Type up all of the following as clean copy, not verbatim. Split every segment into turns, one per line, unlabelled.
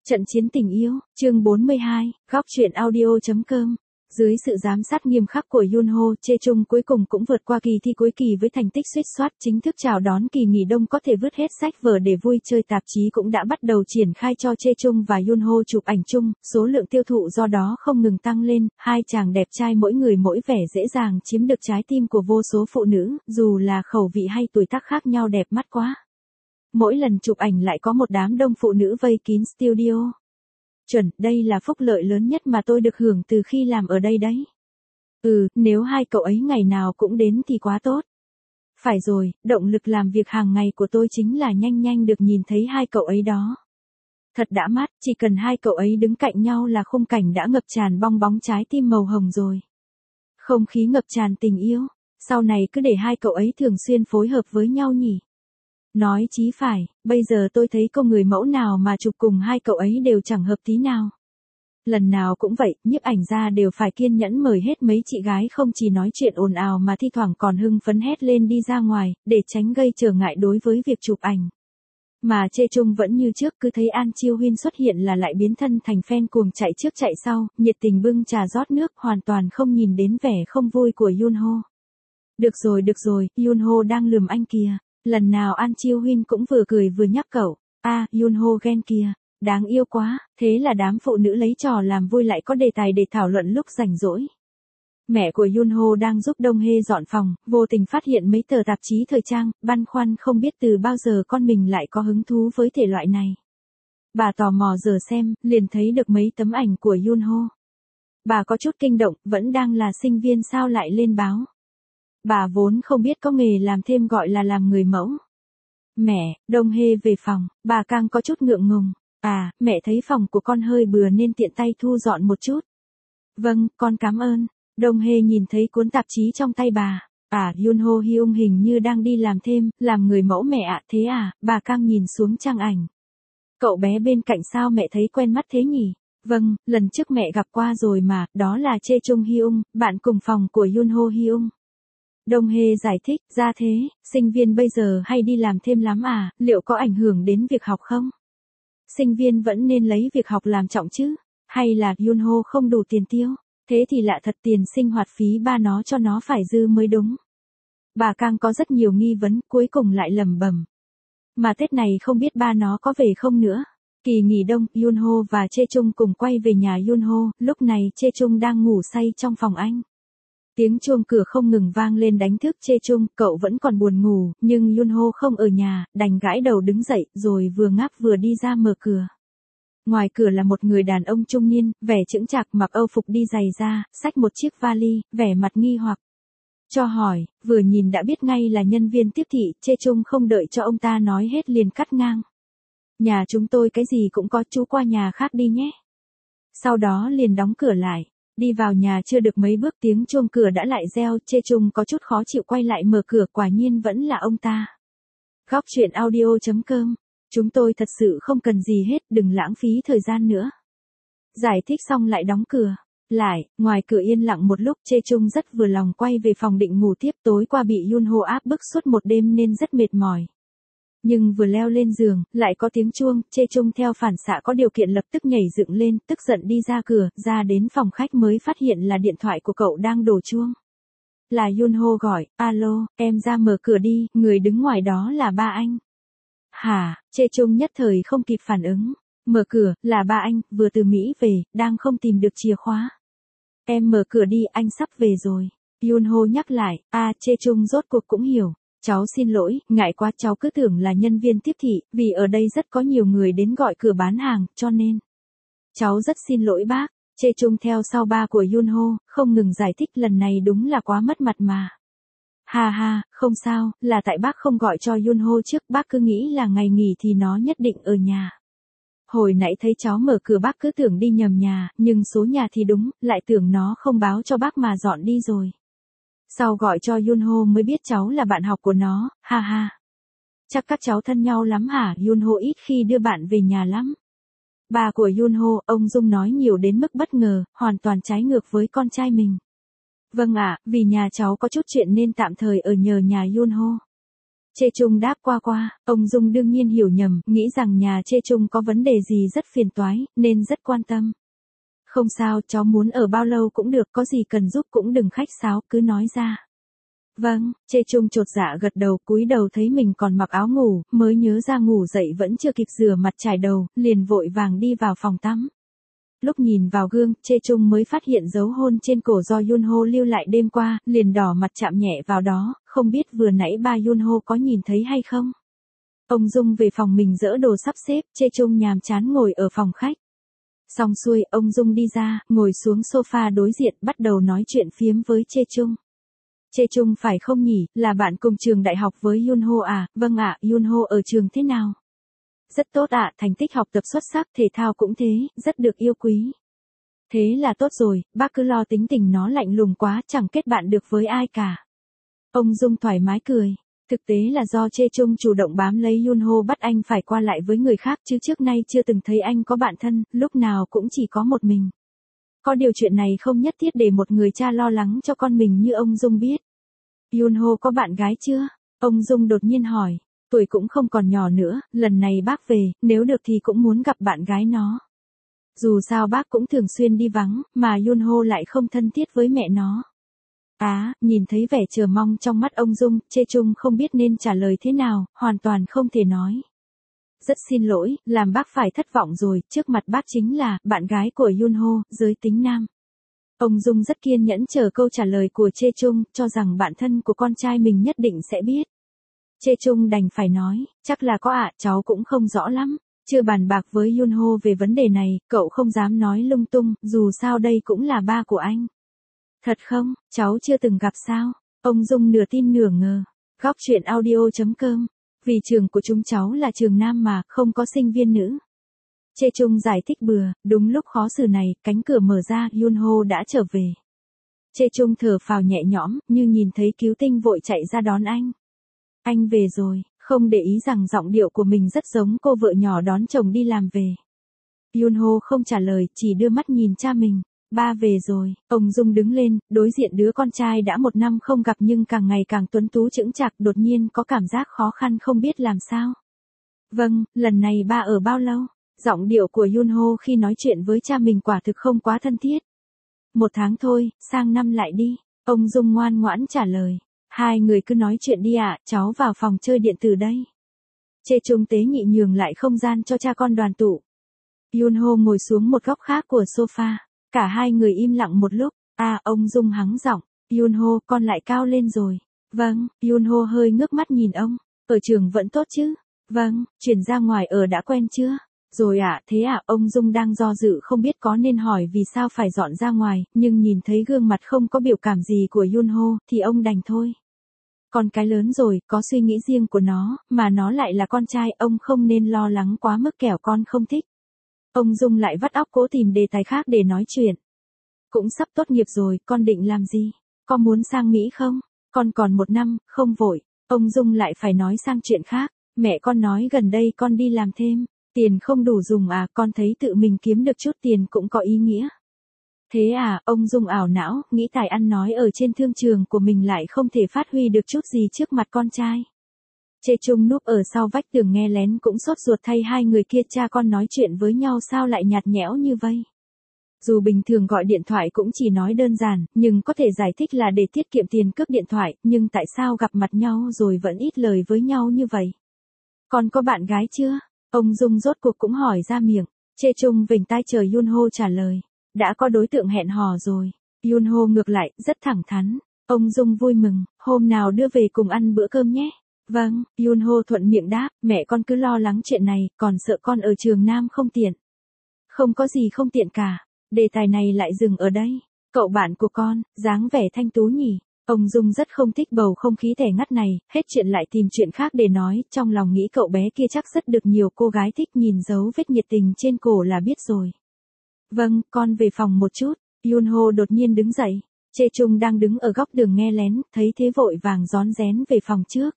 Trận chiến tình yêu, chương 42, góc truyện audio.com. Dưới sự giám sát nghiêm khắc của Yunho, Chae-chung cuối cùng cũng vượt qua kỳ thi cuối kỳ với thành tích suýt soát, chính thức chào đón kỳ nghỉ đông có thể vứt hết sách vở để vui chơi. Tạp chí cũng đã bắt đầu triển khai cho Chae-chung và Yunho chụp ảnh chung, số lượng tiêu thụ do đó không ngừng tăng lên. Hai chàng đẹp trai mỗi người mỗi vẻ dễ dàng chiếm được trái tim của vô số phụ nữ, dù là khẩu vị hay tuổi tác khác nhau đẹp mắt quá. Mỗi lần chụp ảnh lại có một đám đông phụ nữ vây kín studio. Chuẩn, đây là phúc lợi lớn nhất mà tôi được hưởng từ khi làm ở đây đấy. Nếu hai cậu ấy ngày nào cũng đến thì quá tốt. Phải rồi, động lực làm việc hàng ngày của tôi chính là nhanh được nhìn thấy hai cậu ấy đó. Thật đã mắt, chỉ cần hai cậu ấy đứng cạnh nhau là khung cảnh đã ngập tràn bong bóng trái tim màu hồng rồi. Không khí ngập tràn tình yêu, sau này cứ để hai cậu ấy thường xuyên phối hợp với nhau nhỉ. Nói chí phải, bây giờ tôi thấy cô người mẫu nào mà chụp cùng hai cậu ấy đều chẳng hợp tí nào. Lần nào cũng vậy, nhiếp ảnh gia đều phải kiên nhẫn mời hết mấy chị gái không chỉ nói chuyện ồn ào mà thi thoảng còn hưng phấn hét lên đi ra ngoài, để tránh gây trở ngại đối với việc chụp ảnh. Mà Chae-chung vẫn như trước, cứ thấy An Chiêu Huyên xuất hiện là lại biến thân thành fan cuồng chạy trước chạy sau, nhiệt tình bưng trà rót nước, hoàn toàn không nhìn đến vẻ không vui của Yunho. Được rồi, Yunho đang lườm anh kìa. Lần nào An Chiêu Huyên cũng vừa cười vừa nhắc cậu, Yunho ghen kìa, đáng yêu quá, thế là đám phụ nữ lấy trò làm vui lại có đề tài để thảo luận lúc rảnh rỗi. Mẹ của Yunho đang giúp Dong Hae dọn phòng, vô tình phát hiện mấy tờ tạp chí thời trang, băn khoăn không biết từ bao giờ con mình lại có hứng thú với thể loại này. Bà tò mò giờ xem, liền thấy được mấy tấm ảnh của Yunho. Bà có chút kinh động, vẫn đang là sinh viên sao lại lên báo. Bà vốn không biết có nghề làm thêm gọi là làm người mẫu. Mẹ, Dong Hae về phòng, bà càng có chút ngượng ngùng. Mẹ thấy phòng của con hơi bừa nên tiện tay thu dọn một chút. Vâng, con cảm ơn. Dong Hae nhìn thấy cuốn tạp chí trong tay bà. Yunho Hyung hình như đang đi làm thêm, làm người mẫu mẹ ạ, thế à, bà càng nhìn xuống trang ảnh. Cậu bé bên cạnh sao mẹ thấy quen mắt thế nhỉ? Vâng, lần trước mẹ gặp qua rồi mà, đó là Chae-chung Hyung, bạn cùng phòng của Yunho Hyung. Dong Hae giải thích, ra thế, sinh viên bây giờ hay đi làm thêm lắm liệu có ảnh hưởng đến việc học không? Sinh viên vẫn nên lấy việc học làm trọng chứ, hay là Yunho không đủ tiền tiêu? Thế thì lạ thật, tiền sinh hoạt phí ba nó cho nó phải dư mới đúng. Bà càng có rất nhiều nghi vấn, cuối cùng lại lẩm bẩm. Mà Tết này không biết ba nó có về không nữa. Kỳ nghỉ đông, Yunho và Chae-chung cùng quay về nhà Yunho, lúc này Chae-chung đang ngủ say trong phòng anh. Tiếng chuông cửa không ngừng vang lên đánh thức Chae-chung, cậu vẫn còn buồn ngủ, nhưng Yunho không ở nhà, đành gãi đầu đứng dậy, rồi vừa ngáp vừa đi ra mở cửa. Ngoài cửa là một người đàn ông trung niên, vẻ chững chạc, mặc âu phục đi giày da, xách một chiếc vali, vẻ mặt nghi hoặc. Cho hỏi, vừa nhìn đã biết ngay là nhân viên tiếp thị, Chae-chung không đợi cho ông ta nói hết liền cắt ngang. Nhà chúng tôi cái gì cũng có, chú qua nhà khác đi nhé. Sau đó liền đóng cửa lại. Đi vào nhà chưa được mấy bước tiếng chuông cửa đã lại reo, Chae-chung có chút khó chịu quay lại mở cửa, quả nhiên vẫn là ông ta. Góc truyện audio.com. Chúng tôi thật sự không cần gì hết, đừng lãng phí thời gian nữa. Giải thích xong lại đóng cửa. Lại, ngoài cửa yên lặng một lúc, Chae-chung rất vừa lòng quay về phòng định ngủ tiếp. Tối qua bị Yunho áp bức suốt một đêm nên rất mệt mỏi. Nhưng vừa leo lên giường, lại có tiếng chuông, Chae-chung theo phản xạ có điều kiện lập tức nhảy dựng lên, tức giận đi ra cửa, ra đến phòng khách mới phát hiện là điện thoại của cậu đang đổ chuông. Là Yunho gọi, alo, em ra mở cửa đi, người đứng ngoài đó là ba anh. Hả, Chae-chung nhất thời không kịp phản ứng. Mở cửa, là ba anh, vừa từ Mỹ về, đang không tìm được chìa khóa. Em mở cửa đi, anh sắp về rồi. Yunho nhắc lại, Chae-chung rốt cuộc cũng hiểu. Cháu xin lỗi, ngại quá, cháu cứ tưởng là nhân viên tiếp thị, vì ở đây rất có nhiều người đến gọi cửa bán hàng, cho nên. Cháu rất xin lỗi bác. Chae-chung theo sau ba của Yunho, không ngừng giải thích, lần này đúng là quá mất mặt mà. Ha, không sao, là tại bác không gọi cho Yunho trước, bác cứ nghĩ là ngày nghỉ thì nó nhất định ở nhà. Hồi nãy thấy cháu mở cửa bác cứ tưởng đi nhầm nhà, nhưng số nhà thì đúng, lại tưởng nó không báo cho bác mà dọn đi rồi. Sau gọi cho Yunho mới biết cháu là bạn học của nó, ha. Chắc các cháu thân nhau lắm hả? Yunho ít khi đưa bạn về nhà lắm. Bà của Yunho, ông Dung nói nhiều đến mức bất ngờ, hoàn toàn trái ngược với con trai mình. Vâng ạ, vì nhà cháu có chút chuyện nên tạm thời ở nhờ nhà Yunho. Chê Trung đáp qua, ông Dung đương nhiên hiểu nhầm, nghĩ rằng nhà Chê Trung có vấn đề gì rất phiền toái, nên rất quan tâm. Không sao, cháu muốn ở bao lâu cũng được, có gì cần giúp cũng đừng khách sáo, cứ nói ra. Vâng, Chê Trung chột dạ gật đầu, cúi đầu thấy mình còn mặc áo ngủ, mới nhớ ra ngủ dậy vẫn chưa kịp rửa mặt chải đầu, liền vội vàng đi vào phòng tắm. Lúc nhìn vào gương, Chê Trung mới phát hiện dấu hôn trên cổ do Yunho lưu lại đêm qua, liền đỏ mặt chạm nhẹ vào đó, không biết vừa nãy ba Yunho có nhìn thấy hay không. Ông Dung về phòng mình dỡ đồ sắp xếp, Chê Trung nhàm chán ngồi ở phòng khách. Xong xuôi, ông Dung đi ra, ngồi xuống sofa đối diện, bắt đầu nói chuyện phiếm với Chê Trung. Chê Trung phải không nhỉ, là bạn cùng trường đại học với Yunho à, vâng ạ, Yunho ở trường thế nào? Rất tốt ạ, thành tích học tập xuất sắc, thể thao cũng thế, rất được yêu quý. Thế là tốt rồi, bác cứ lo tính tình nó lạnh lùng quá, chẳng kết bạn được với ai cả. Ông Dung thoải mái cười. Thực tế là do Chê Trung chủ động bám lấy Yunho bắt anh phải qua lại với người khác chứ trước nay chưa từng thấy anh có bạn thân, lúc nào cũng chỉ có một mình. Có điều chuyện này không nhất thiết để một người cha lo lắng cho con mình như ông Dung biết. Yunho có bạn gái chưa? Ông Dung đột nhiên hỏi. Tuổi cũng không còn nhỏ nữa, lần này bác về, nếu được thì cũng muốn gặp bạn gái nó. Dù sao bác cũng thường xuyên đi vắng, mà Yunho lại không thân thiết với mẹ nó. Nhìn thấy vẻ chờ mong trong mắt ông Dung, Chê Trung không biết nên trả lời thế nào, hoàn toàn không thể nói. Rất xin lỗi, làm bác phải thất vọng rồi, trước mặt bác chính là bạn gái của Yunho, giới tính nam. Ông Dung rất kiên nhẫn chờ câu trả lời của Chê Trung, cho rằng bạn thân của con trai mình nhất định sẽ biết. Chê Trung đành phải nói, chắc là có ạ, cháu cũng không rõ lắm. Chưa bàn bạc với Yunho về vấn đề này, cậu không dám nói lung tung, dù sao đây cũng là ba của anh. Thật không, cháu chưa từng gặp sao? Ông Dung nửa tin nửa ngờ. Góc chuyện audio.com. Vì trường của chúng cháu là trường nam mà, không có sinh viên nữ. Chê Trung giải thích bừa, đúng lúc khó xử này, cánh cửa mở ra, Yunho đã trở về. Chê Trung thở phào nhẹ nhõm, như nhìn thấy cứu tinh vội chạy ra đón anh. Anh về rồi, không để ý rằng giọng điệu của mình rất giống cô vợ nhỏ đón chồng đi làm về. Yunho không trả lời, chỉ đưa mắt nhìn cha mình. Ba về rồi, ông Dung đứng lên, đối diện đứa con trai đã 1 năm không gặp nhưng càng ngày càng tuấn tú chững chạc, đột nhiên có cảm giác khó khăn không biết làm sao. Vâng, lần này ba ở bao lâu? Giọng điệu của Yunho khi nói chuyện với cha mình quả thực không quá thân thiết. 1 tháng thôi, sang năm lại đi. Ông Dung ngoan ngoãn trả lời. Hai người cứ nói chuyện đi ạ, cháu vào phòng chơi điện tử đây. Chê Trung tế nhị nhường lại không gian cho cha con đoàn tụ. Yunho ngồi xuống một góc khác của sofa. Cả hai người im lặng một lúc. Ông Dung hắng giọng. Yunho, con lại cao lên rồi. Vâng, Yunho hơi ngước mắt nhìn ông. Ở trường vẫn tốt chứ? Vâng, chuyển ra ngoài ở đã quen chưa? Rồi thế ông Dung đang do dự không biết có nên hỏi vì sao phải dọn ra ngoài, nhưng nhìn thấy gương mặt không có biểu cảm gì của Yunho, thì ông đành thôi. Con cái lớn rồi, có suy nghĩ riêng của nó, mà nó lại là con trai, ông không nên lo lắng quá mức kẻo con không thích. Ông Dung lại vắt óc cố tìm đề tài khác để nói chuyện. Cũng sắp tốt nghiệp rồi, con định làm gì? Con muốn sang Mỹ không? Con còn 1 năm, không vội. Ông Dung lại phải nói sang chuyện khác. Mẹ con nói gần đây con đi làm thêm. Tiền không đủ dùng con thấy tự mình kiếm được chút tiền cũng có ý nghĩa. Thế ông Dung ảo não, nghĩ tài ăn nói ở trên thương trường của mình lại không thể phát huy được chút gì trước mặt con trai. Chê Trung núp ở sau vách tường nghe lén cũng sốt ruột thay hai người kia, cha con nói chuyện với nhau sao lại nhạt nhẽo như vậy. Dù bình thường gọi điện thoại cũng chỉ nói đơn giản, nhưng có thể giải thích là để tiết kiệm tiền cước điện thoại, nhưng tại sao gặp mặt nhau rồi vẫn ít lời với nhau như vậy? Con có bạn gái chưa? Ông Dung rốt cuộc cũng hỏi ra miệng. Chê Trung vểnh tai chờ Yunho trả lời. Đã có đối tượng hẹn hò rồi. Yunho ngược lại, rất thẳng thắn. Ông Dung vui mừng, hôm nào đưa về cùng ăn bữa cơm nhé. Vâng, Yunho thuận miệng đáp, mẹ con cứ lo lắng chuyện này, còn sợ con ở trường Nam không tiện. Không có gì không tiện cả. Đề tài này lại dừng ở đây. Cậu bạn của con, dáng vẻ thanh tú nhỉ. Ông Dung rất không thích bầu không khí tẻ ngắt này, hết chuyện lại tìm chuyện khác để nói, trong lòng nghĩ cậu bé kia chắc rất được nhiều cô gái thích, nhìn dấu vết nhiệt tình trên cổ là biết rồi. Vâng, con về phòng một chút. Yunho đột nhiên đứng dậy. Chê Trung đang đứng ở góc đường nghe lén, thấy thế vội vàng rón rén về phòng trước.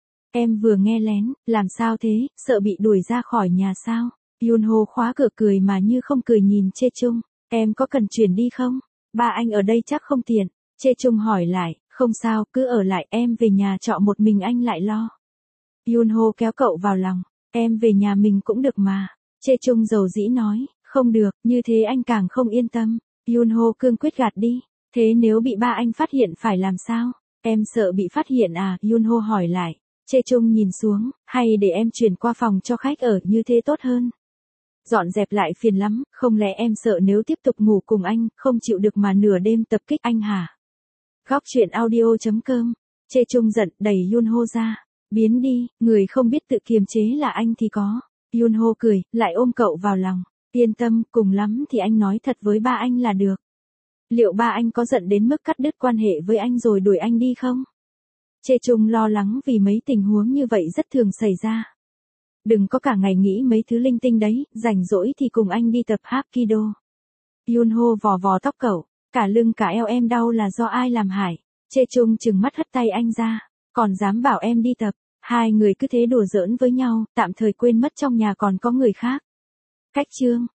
Em vừa nghe lén, làm sao thế, sợ bị đuổi ra khỏi nhà sao? Yunho khóa cửa cười mà như không cười nhìn Chê Trung. Em có cần chuyển đi không? Ba anh ở đây chắc không tiện. Chê Trung hỏi lại, không sao, cứ ở lại, em về nhà trọ một mình anh lại lo. Yunho kéo cậu vào lòng. Em về nhà mình cũng được mà. Chechung dầu dĩ nói, không được, như thế anh càng không yên tâm. Yunho cương quyết gạt đi. Thế nếu bị ba anh phát hiện phải làm sao? Em sợ bị phát hiện à? Yunho hỏi lại. Chechung nhìn xuống, hay để em chuyển qua phòng cho khách ở, như thế tốt hơn. Dọn dẹp lại phiền lắm, không lẽ em sợ nếu tiếp tục ngủ cùng anh, không chịu được mà nửa đêm tập kích anh hả? Góc chuyện audio.com. Chechung giận, đẩy Yunho ra. Biến đi, người không biết tự kiềm chế là anh thì có. Yunho cười, lại ôm cậu vào lòng. Yên tâm, cùng lắm thì anh nói thật với ba anh là được. Liệu ba anh có giận đến mức cắt đứt quan hệ với anh rồi đuổi anh đi không? Chechung lo lắng vì mấy tình huống như vậy rất thường xảy ra. Đừng có cả ngày nghĩ mấy thứ linh tinh đấy, rảnh rỗi thì cùng anh đi tập Hapkido. Yunho vò vò tóc cậu, cả lưng cả eo em đau là do ai làm hại? Chechung trừng mắt hất tay anh ra, còn dám bảo em đi tập. Hai người cứ thế đùa giỡn với nhau, tạm thời quên mất trong nhà còn có người khác. Cách chương